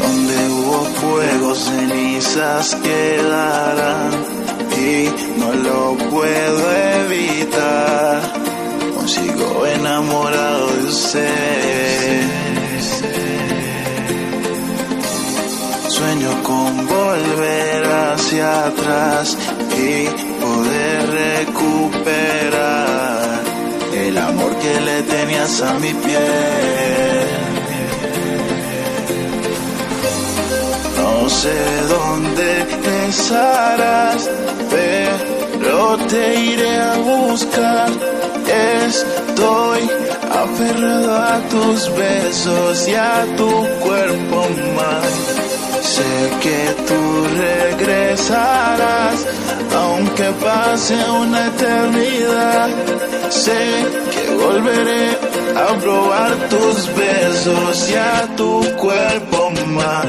Donde hubo fuego, cenizas quedarán y no lo puedo evitar. Aún sigo enamorado de usted. Sueño con volver hacia atrás y poder recuperar el amor que le tenías a mi piel. No sé dónde estarás, pero te iré a buscar. Estoy aferrado a tus besos y a tu cuerpo más. Sé que tú regresarás, aunque pase una eternidad. Sé que volveré a probar tus besos y a tu cuerpo más.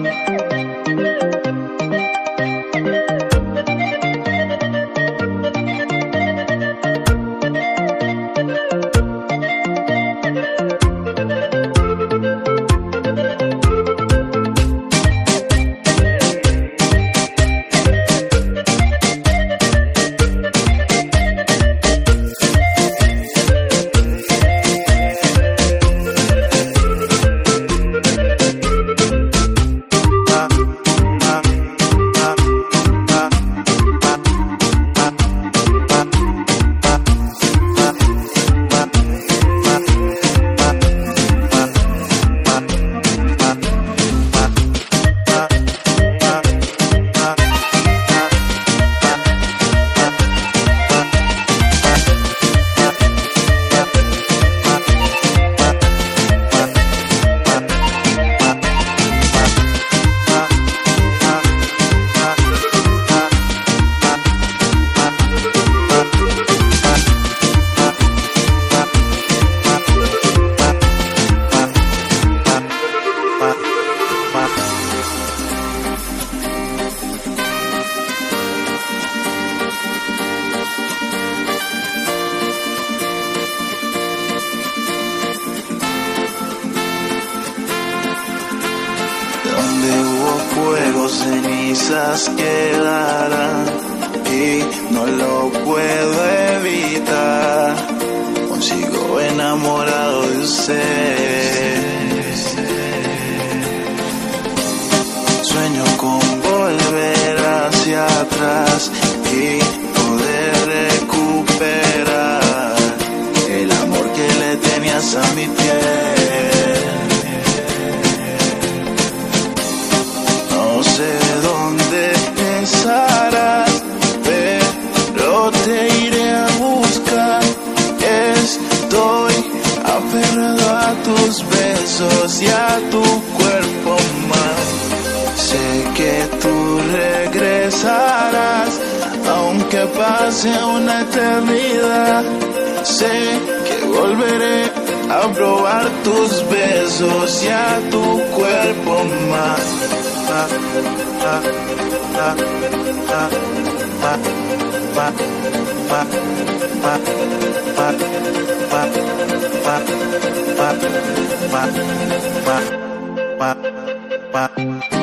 Donde hubo fuego, cenizas quedarán y no lo puedo evitar. Aún sigo enamorado de usted. Sueño con volver hacia atrás y poder recuperar el amor que le tenías a mi piel. No sé dónde estarás, pero te iré a buscar. Estoy aferrado a tus besos y a tu cuerpo más. Sé que tú regresarás, aunque pase una eternidad. Sé que volveré a probar tus besos y a tu cuerpo más. Pa